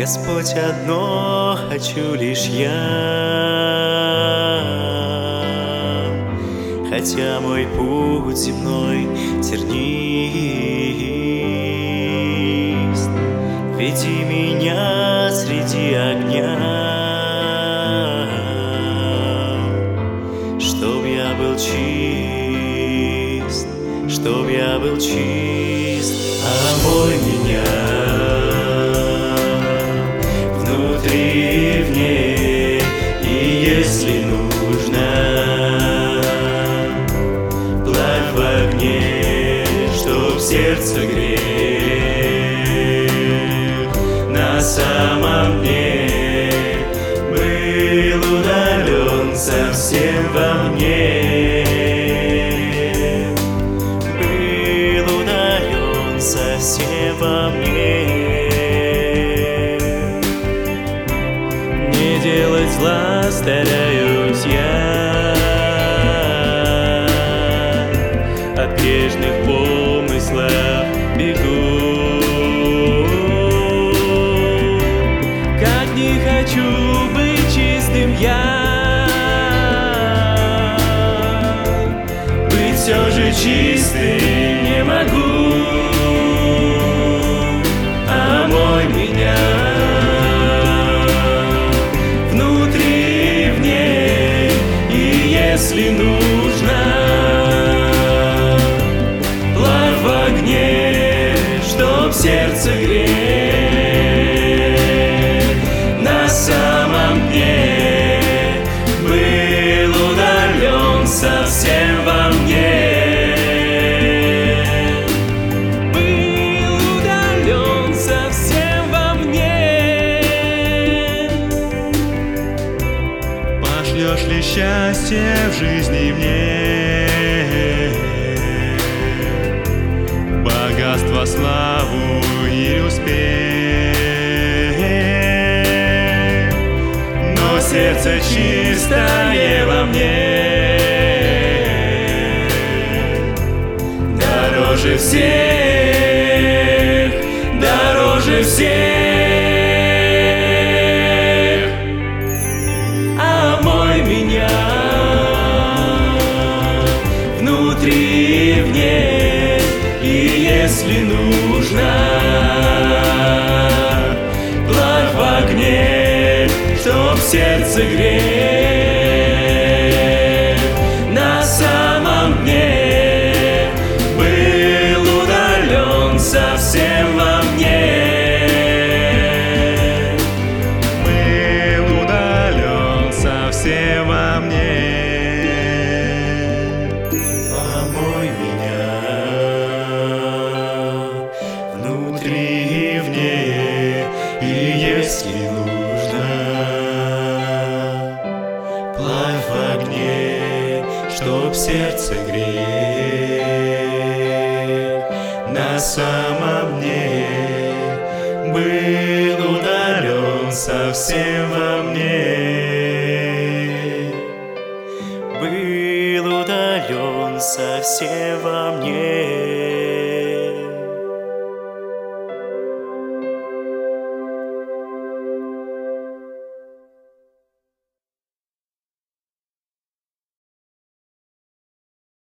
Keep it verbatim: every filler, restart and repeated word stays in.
Господь, одно хочу лишь я, хотя мой путь земной тернист. Веди меня среди огня, чтоб я был чист, чтоб я был чист. Омой меня внутри и вне, и если нужно, плавь в огне, чтоб сердце грех на самом дне был удален совсем во мне. Совсем во мне. Не делать зла стараюсь я, от грешных помыслов бегу. Как не хочу быть чистым я, быть все же чистым не могу. Омой меня внутри и вне, и если нужно, плавь в огне, чтоб сердце грех на самом дне был удален совсем во мне. Пошлешь ли счастье в жизни мне, богатство, славу и успех, но сердце чистое во мне дороже всех, дороже всех. Меня внутри и вне, и если нужно, плавь в огне, чтоб сердце грех на самом дне был удален совсем во мне. Совсем во мне. Омой меня внутри и вне, и если нужно, плавь в огне, чтоб сердце грех на самом дне был удален совсем во мне. Был удален совсем во мне.